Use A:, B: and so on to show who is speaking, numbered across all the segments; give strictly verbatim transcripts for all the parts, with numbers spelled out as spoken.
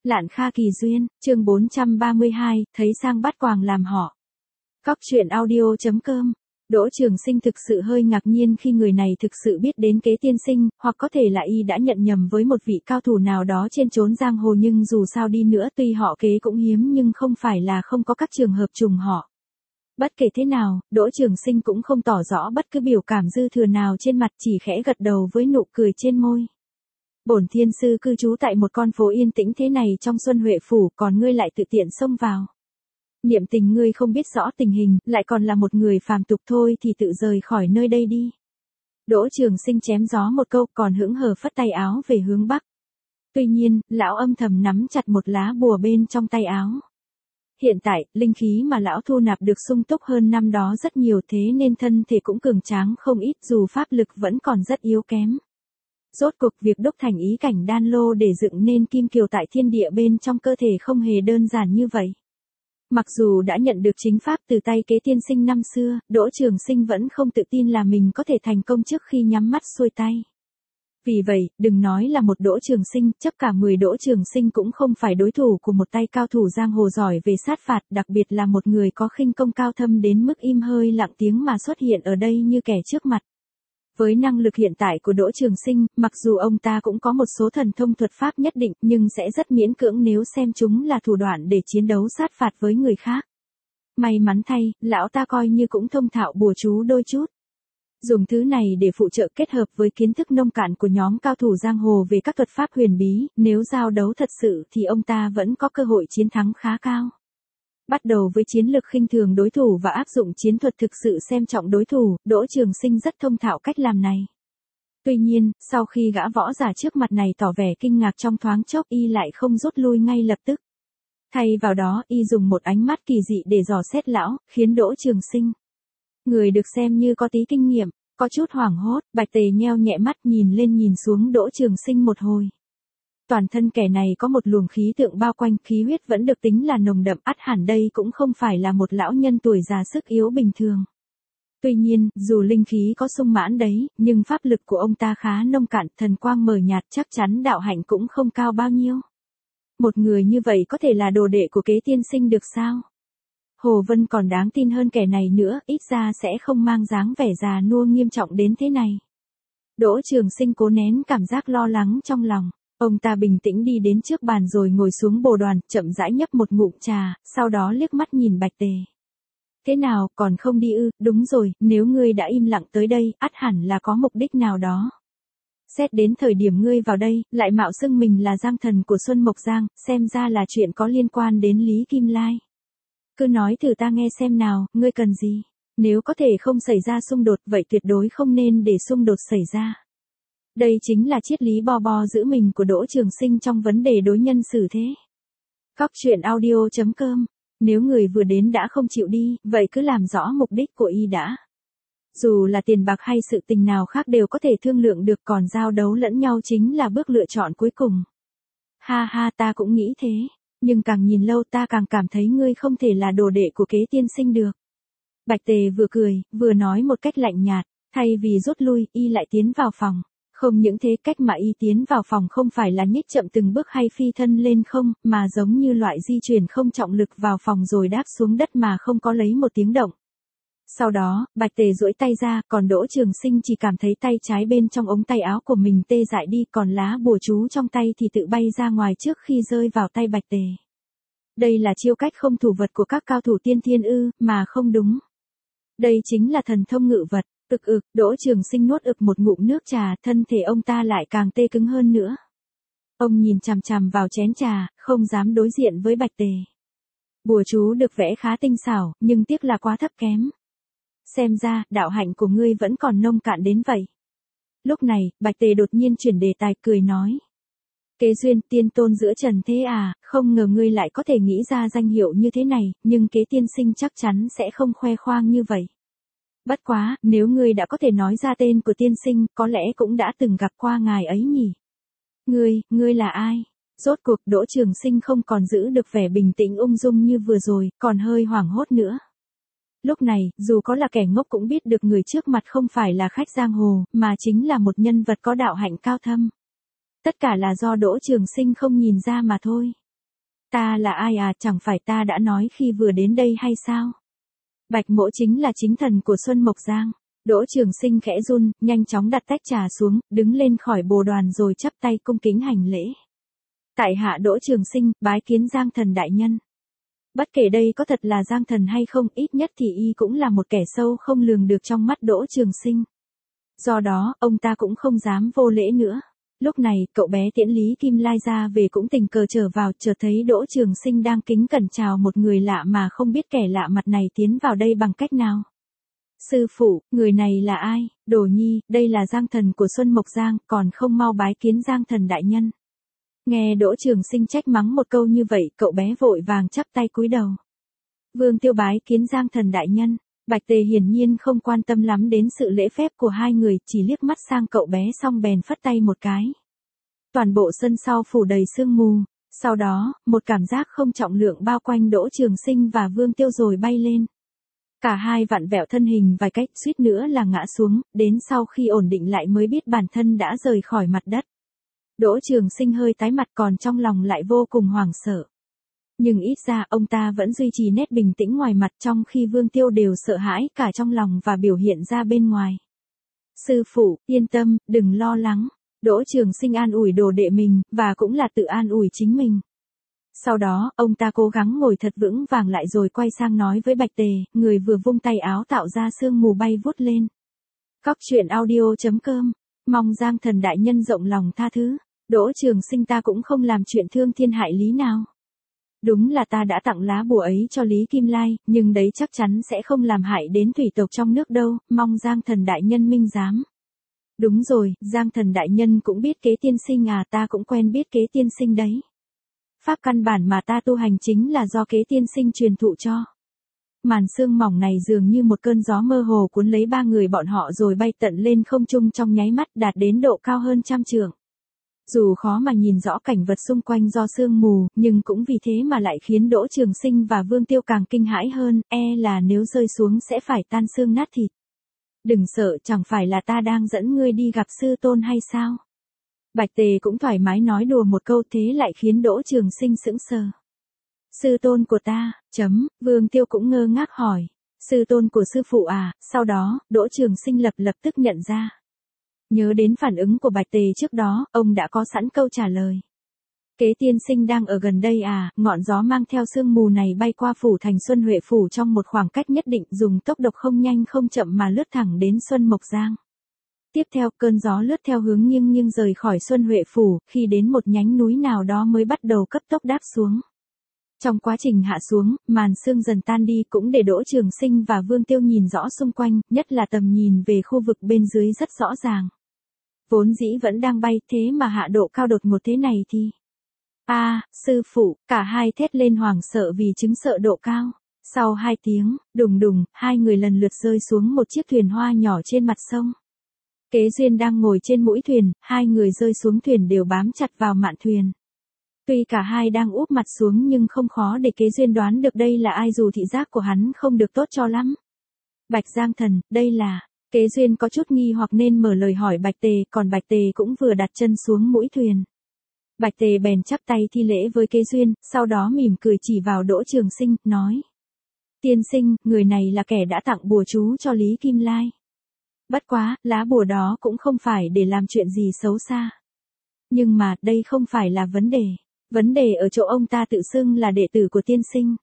A: Lạn Kha Kỳ Duyên, chương bốn trăm ba mươi hai, thấy sang bắt quàng làm họ. Cóc truyện audio chấm com. Đỗ Trường Sinh thực sự hơi ngạc nhiên khi người này thực sự biết đến Kế tiên sinh, hoặc có thể là y đã nhận nhầm với một vị cao thủ nào đó trên chốn giang hồ, nhưng dù sao đi nữa tuy họ Kế cũng hiếm nhưng không phải là không có các trường hợp trùng họ. Bất kể thế nào, Đỗ Trường Sinh cũng không tỏ rõ bất cứ biểu cảm dư thừa nào trên mặt, chỉ khẽ gật đầu với nụ cười trên môi. Bổn thiên sư cư trú tại một con phố yên tĩnh thế này trong Xuân Huệ Phủ, còn ngươi lại tự tiện xông vào. Niệm tình ngươi không biết rõ tình hình, lại còn là một người phàm tục thôi thì tự rời khỏi nơi đây đi. Đỗ Trường Sinh chém gió một câu, còn hững hờ phất tay áo về hướng bắc. Tuy nhiên, lão âm thầm nắm chặt một lá bùa bên trong tay áo. Hiện tại, linh khí mà lão thu nạp được sung túc hơn năm đó rất nhiều, thế nên thân thể cũng cường tráng không ít, dù pháp lực vẫn còn rất yếu kém. Rốt cuộc việc đúc thành ý cảnh đan lô để dựng nên kim kiều tại thiên địa bên trong cơ thể không hề đơn giản như vậy. Mặc dù đã nhận được chính pháp từ tay Kế tiên sinh năm xưa, Đỗ Trường Sinh vẫn không tự tin là mình có thể thành công trước khi nhắm mắt xuôi tay. Vì vậy, đừng nói là một Đỗ Trường Sinh, chắc cả mười Đỗ Trường Sinh cũng không phải đối thủ của một tay cao thủ giang hồ giỏi về sát phạt, đặc biệt là một người có khinh công cao thâm đến mức im hơi lặng tiếng mà xuất hiện ở đây như kẻ trước mặt. Với năng lực hiện tại của Đỗ Trường Sinh, mặc dù ông ta cũng có một số thần thông thuật pháp nhất định, nhưng sẽ rất miễn cưỡng nếu xem chúng là thủ đoạn để chiến đấu sát phạt với người khác. May mắn thay, lão ta coi như cũng thông thạo bùa chú đôi chút. Dùng thứ này để phụ trợ kết hợp với kiến thức nông cạn của nhóm cao thủ giang hồ về các thuật pháp huyền bí, nếu giao đấu thật sự thì ông ta vẫn có cơ hội chiến thắng khá cao. Bắt đầu với chiến lược khinh thường đối thủ và áp dụng chiến thuật thực sự xem trọng đối thủ, Đỗ Trường Sinh rất thông thạo cách làm này. Tuy nhiên, sau khi gã võ giả trước mặt này tỏ vẻ kinh ngạc trong thoáng chốc, y lại không rút lui ngay lập tức. Thay vào đó, y dùng một ánh mắt kỳ dị để dò xét lão, khiến Đỗ Trường Sinh, người được xem như có tí kinh nghiệm, có chút hoảng hốt. Bạch Tề nheo nhẹ mắt nhìn lên nhìn xuống Đỗ Trường Sinh một hồi. Toàn thân kẻ này có một luồng khí tượng bao quanh, khí huyết vẫn được tính là nồng đậm, ắt hẳn đây cũng không phải là một lão nhân tuổi già sức yếu bình thường. Tuy nhiên, dù linh khí có sung mãn đấy, nhưng pháp lực của ông ta khá nông cạn, thần quang mờ nhạt, chắc chắn đạo hạnh cũng không cao bao nhiêu. Một người như vậy có thể là đồ đệ của Kế tiên sinh được sao? Hồ Vân còn đáng tin hơn kẻ này nữa, ít ra sẽ không mang dáng vẻ già nua nghiêm trọng đến thế này. Đỗ Trường Sinh cố nén cảm giác lo lắng trong lòng. Ông ta bình tĩnh đi đến trước bàn rồi ngồi xuống bồ đoàn, chậm rãi nhấp một ngụm trà, sau đó liếc mắt nhìn Bạch Tề. Thế nào, còn không đi ư? Đúng rồi, nếu ngươi đã im lặng tới đây, ắt hẳn là có mục đích nào đó. Xét đến thời điểm ngươi vào đây, lại mạo xưng mình là giang thần của Xuân Mộc Giang, xem ra là chuyện có liên quan đến Lý Kim Lai. Cứ nói thử ta nghe xem nào, ngươi cần gì? Nếu có thể không xảy ra xung đột, vậy tuyệt đối không nên để xung đột xảy ra. Đây chính là triết lý bo bo giữ mình của Đỗ Trường Sinh trong vấn đề đối nhân xử thế. Cóc truyện audio chấm com. Nếu người vừa đến đã không chịu đi, vậy cứ làm rõ mục đích của y đã. Dù là tiền bạc hay sự tình nào khác đều có thể thương lượng được, còn giao đấu lẫn nhau chính là bước lựa chọn cuối cùng. Ha ha, ta cũng nghĩ thế, nhưng càng nhìn lâu ta càng cảm thấy ngươi không thể là đồ đệ của Kế tiên sinh được. Bạch Tề vừa cười, vừa nói một cách lạnh nhạt, thay vì rút lui, y lại tiến vào phòng. Không những thế, cách mà y tiến vào phòng không phải là nhích chậm từng bước hay phi thân lên không, mà giống như loại di chuyển không trọng lực vào phòng rồi đáp xuống đất mà không có lấy một tiếng động. Sau đó, Bạch Tề duỗi tay ra, còn Đỗ Trường Sinh chỉ cảm thấy tay trái bên trong ống tay áo của mình tê dại đi, còn lá bùa chú trong tay thì tự bay ra ngoài trước khi rơi vào tay Bạch Tề. Đây là chiêu cách không thủ vật của các cao thủ tiên thiên ư? Mà không đúng. Đây chính là thần thông ngự vật. Ực ực, Đỗ Trường Sinh nuốt ực một ngụm nước trà, thân thể ông ta lại càng tê cứng hơn nữa. Ông nhìn chằm chằm vào chén trà, không dám đối diện với Bạch Tề. Bùa chú được vẽ khá tinh xảo, nhưng tiếc là quá thấp kém. Xem ra, đạo hạnh của ngươi vẫn còn nông cạn đến vậy. Lúc này, Bạch Tề đột nhiên chuyển đề tài, cười nói. Kế Duyên, tiên tôn giữa trần thế à, không ngờ ngươi lại có thể nghĩ ra danh hiệu như thế này, nhưng Kế tiên sinh chắc chắn sẽ không khoe khoang như vậy. Bất quá, nếu ngươi đã có thể nói ra tên của tiên sinh, có lẽ cũng đã từng gặp qua ngài ấy nhỉ? Ngươi, ngươi là ai? Rốt cuộc Đỗ Trường Sinh không còn giữ được vẻ bình tĩnh ung dung như vừa rồi, còn hơi hoảng hốt nữa. Lúc này, dù có là kẻ ngốc cũng biết được người trước mặt không phải là khách giang hồ, mà chính là một nhân vật có đạo hạnh cao thâm. Tất cả là do Đỗ Trường Sinh không nhìn ra mà thôi. Ta là ai à, chẳng phải ta đã nói khi vừa đến đây hay sao? Bạch Mỗ chính là chính thần của Xuân Mộc Giang. Đỗ Trường Sinh khẽ run, nhanh chóng đặt tách trà xuống, đứng lên khỏi bồ đoàn rồi chắp tay cung kính hành lễ. Tại hạ Đỗ Trường Sinh, bái kiến Giang Thần đại nhân. Bất kể đây có thật là Giang Thần hay không, ít nhất thì y cũng là một kẻ sâu không lường được trong mắt Đỗ Trường Sinh. Do đó, ông ta cũng không dám vô lễ nữa. Lúc này, cậu bé Tiễn Lý Kim Lai ra về cũng tình cờ trở vào, chợt thấy Đỗ Trường Sinh đang kính cẩn chào một người lạ mà không biết kẻ lạ mặt này tiến vào đây bằng cách nào. Sư phụ, người này là ai? Đồ nhi, đây là Giang Thần của Xuân Mộc Giang, còn không mau bái kiến Giang Thần đại nhân. Nghe Đỗ Trường Sinh trách mắng một câu như vậy, cậu bé vội vàng chắp tay cúi đầu. Vương Tiêu bái kiến Giang Thần đại nhân. Bạch Tề hiển nhiên không quan tâm lắm đến sự lễ phép của hai người, chỉ liếc mắt sang cậu bé xong bèn phất tay một cái. Toàn bộ sân sau phủ đầy sương mù, sau đó, một cảm giác không trọng lượng bao quanh Đỗ Trường Sinh và Vương Tiêu rồi bay lên. Cả hai vặn vẹo thân hình vài cách, suýt nữa là ngã xuống, đến sau khi ổn định lại mới biết bản thân đã rời khỏi mặt đất. Đỗ Trường Sinh hơi tái mặt, còn trong lòng lại vô cùng hoảng sợ. Nhưng ít ra ông ta vẫn duy trì nét bình tĩnh ngoài mặt, trong khi Vương Tiêu đều sợ hãi cả trong lòng và biểu hiện ra bên ngoài. Sư phụ, yên tâm, đừng lo lắng. Đỗ Trường Sinh an ủi đồ đệ mình, và cũng là tự an ủi chính mình. Sau đó, ông ta cố gắng ngồi thật vững vàng lại rồi quay sang nói với Bạch Tề, người vừa vung tay áo tạo ra sương mù bay vút lên. Cóc truyện audio chấm com, mong Giang Thần đại nhân rộng lòng tha thứ. Đỗ Trường Sinh, ta cũng không làm chuyện thương thiên hại lý nào. Đúng là ta đã tặng lá bùa ấy cho Lý Kim Lai, nhưng đấy chắc chắn sẽ không làm hại đến thủy tộc trong nước đâu, mong Giang Thần đại nhân minh giám. Đúng rồi, Giang Thần đại nhân cũng biết kế tiên sinh à, ta cũng quen biết kế tiên sinh đấy. Pháp căn bản mà ta tu hành chính là do kế tiên sinh truyền thụ cho. Màn sương mỏng này dường như một cơn gió mơ hồ cuốn lấy ba người bọn họ rồi bay tận lên không trung trong nháy mắt, đạt đến độ cao hơn trăm trượng. Dù khó mà nhìn rõ cảnh vật xung quanh do sương mù, nhưng cũng vì thế mà lại khiến Đỗ Trường Sinh và Vương Tiêu càng kinh hãi hơn, e là nếu rơi xuống sẽ phải tan xương nát thịt. Đừng sợ, chẳng phải là ta đang dẫn ngươi đi gặp sư tôn hay sao? Bạch Tề cũng thoải mái nói đùa một câu, thế lại khiến Đỗ Trường Sinh sững sờ. Sư tôn của ta, chấm, Vương Tiêu cũng ngơ ngác hỏi. Sư tôn của sư phụ à, sau đó, Đỗ Trường Sinh lập lập tức nhận ra. Nhớ đến phản ứng của Bạch Tề trước đó, ông đã có sẵn câu trả lời. Kế tiên sinh đang ở gần đây à, ngọn gió mang theo sương mù này bay qua phủ thành Xuân Huệ phủ trong một khoảng cách nhất định, dùng tốc độ không nhanh không chậm mà lướt thẳng đến Xuân Mộc Giang. Tiếp theo, cơn gió lướt theo hướng nghiêng nghiêng rời khỏi Xuân Huệ phủ, khi đến một nhánh núi nào đó mới bắt đầu cấp tốc đáp xuống. Trong quá trình hạ xuống, màn sương dần tan đi cũng để Đỗ Trường Sinh và Vương Tiêu nhìn rõ xung quanh, nhất là tầm nhìn về khu vực bên dưới rất rõ ràng. Vốn dĩ vẫn đang bay, thế mà hạ độ cao đột ngột thế này thì... A, à, sư phụ, cả hai thét lên hoảng sợ vì chứng sợ độ cao. Sau hai tiếng, đùng đùng, hai người lần lượt rơi xuống một chiếc thuyền hoa nhỏ trên mặt sông. Kế Duyên đang ngồi trên mũi thuyền, hai người rơi xuống thuyền đều bám chặt vào mạn thuyền. Tuy cả hai đang úp mặt xuống nhưng không khó để Kế Duyên đoán được đây là ai dù thị giác của hắn không được tốt cho lắm. Bạch Giang Thần, đây là... Kế Duyên có chút nghi hoặc nên mở lời hỏi Bạch Tề, còn Bạch Tề cũng vừa đặt chân xuống mũi thuyền. Bạch Tề bèn chắp tay thi lễ với Kế Duyên, sau đó mỉm cười chỉ vào Đỗ Trường Sinh, nói. Tiên sinh, người này là kẻ đã tặng bùa chú cho Lý Kim Lai. Bất quá, lá bùa đó cũng không phải để làm chuyện gì xấu xa. Nhưng mà, đây không phải là vấn đề. Vấn đề ở chỗ ông ta tự xưng là đệ tử của tiên sinh.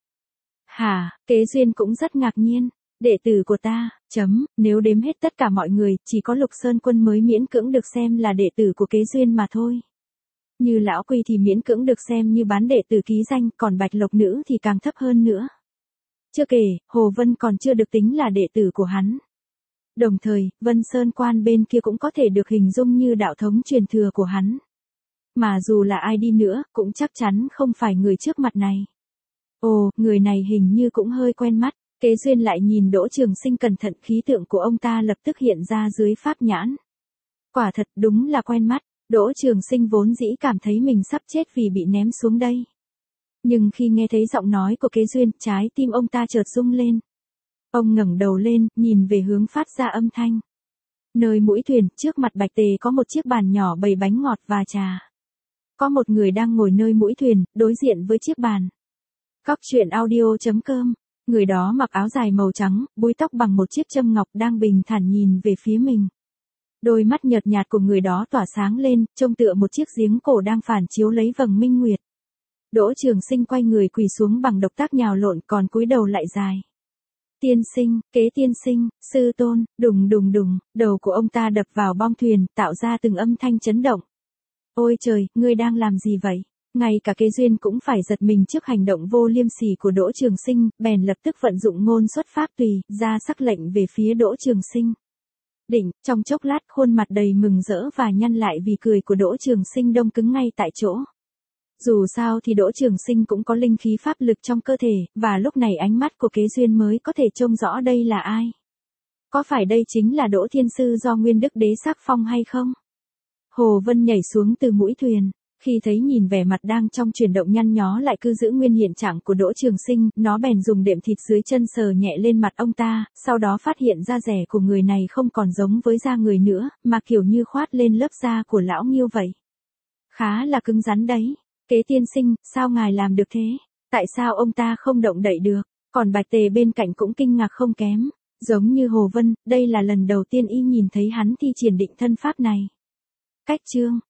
A: Hả, Kế Duyên cũng rất ngạc nhiên. Đệ tử của ta, chấm, nếu đếm hết tất cả mọi người, chỉ có Lục Sơn Quân mới miễn cưỡng được xem là đệ tử của Kế Duyên mà thôi. Như Lão Quy thì miễn cưỡng được xem như bán đệ tử ký danh, còn Bạch Lộc Nữ thì càng thấp hơn nữa. Chưa kể, Hồ Vân còn chưa được tính là đệ tử của hắn. Đồng thời, Vân Sơn Quan bên kia cũng có thể được hình dung như đạo thống truyền thừa của hắn. Mà dù là ai đi nữa, cũng chắc chắn không phải người trước mặt này. Ồ, người này hình như cũng hơi quen mắt. Kế Duyên lại nhìn Đỗ Trường Sinh cẩn thận, khí tượng của ông ta lập tức hiện ra dưới pháp nhãn. Quả thật đúng là quen mắt, Đỗ Trường Sinh vốn dĩ cảm thấy mình sắp chết vì bị ném xuống đây. Nhưng khi nghe thấy giọng nói của Kế Duyên, trái tim ông ta chợt rung lên. Ông ngẩng đầu lên, nhìn về hướng phát ra âm thanh. Nơi mũi thuyền, trước mặt Bạch Tề có một chiếc bàn nhỏ bày bánh ngọt và trà. Có một người đang ngồi nơi mũi thuyền, đối diện với chiếc bàn. Cóc truyện audio chấm com. Người đó mặc áo dài màu trắng, búi tóc bằng một chiếc châm ngọc đang bình thản nhìn về phía mình. Đôi mắt nhợt nhạt của người đó tỏa sáng lên, trông tựa một chiếc giếng cổ đang phản chiếu lấy vầng minh nguyệt. Đỗ Trường Sinh quay người quỳ xuống bằng động tác nhào lộn, còn cúi đầu lại dài. Tiên sinh, kế tiên sinh, sư tôn, đùng đùng đùng, đầu của ông ta đập vào bong thuyền, tạo ra từng âm thanh chấn động. Ôi trời, ngươi đang làm gì vậy? Ngay cả Kế Duyên cũng phải giật mình trước hành động vô liêm sỉ của Đỗ Trường Sinh, bèn lập tức vận dụng ngôn xuất pháp tùy, ra sắc lệnh về phía Đỗ Trường Sinh. Đỉnh, trong chốc lát khuôn mặt đầy mừng rỡ và nhăn lại vì cười của Đỗ Trường Sinh đông cứng ngay tại chỗ. Dù sao thì Đỗ Trường Sinh cũng có linh khí pháp lực trong cơ thể, và lúc này ánh mắt của Kế Duyên mới có thể trông rõ đây là ai. Có phải đây chính là Đỗ Thiên Sư do Nguyên Đức Đế sắc phong hay không? Hồ Vân nhảy xuống từ mũi thuyền, khi thấy nhìn vẻ mặt đang trong chuyển động nhăn nhó lại cứ giữ nguyên hiện trạng của Đỗ Trường Sinh, nó bèn dùng đệm thịt dưới chân sờ nhẹ lên mặt ông ta, sau đó phát hiện da rẻ của người này không còn giống với da người nữa, mà kiểu như khoát lên lớp da của lão Nghiêu vậy. Khá là cứng rắn đấy. Kế tiên sinh, sao ngài làm được thế? Tại sao ông ta không động đậy được? Còn Bạch Tề bên cạnh cũng kinh ngạc không kém. Giống như Hồ Vân, đây là lần đầu tiên y nhìn thấy hắn thi triển định thân pháp này. Cách chương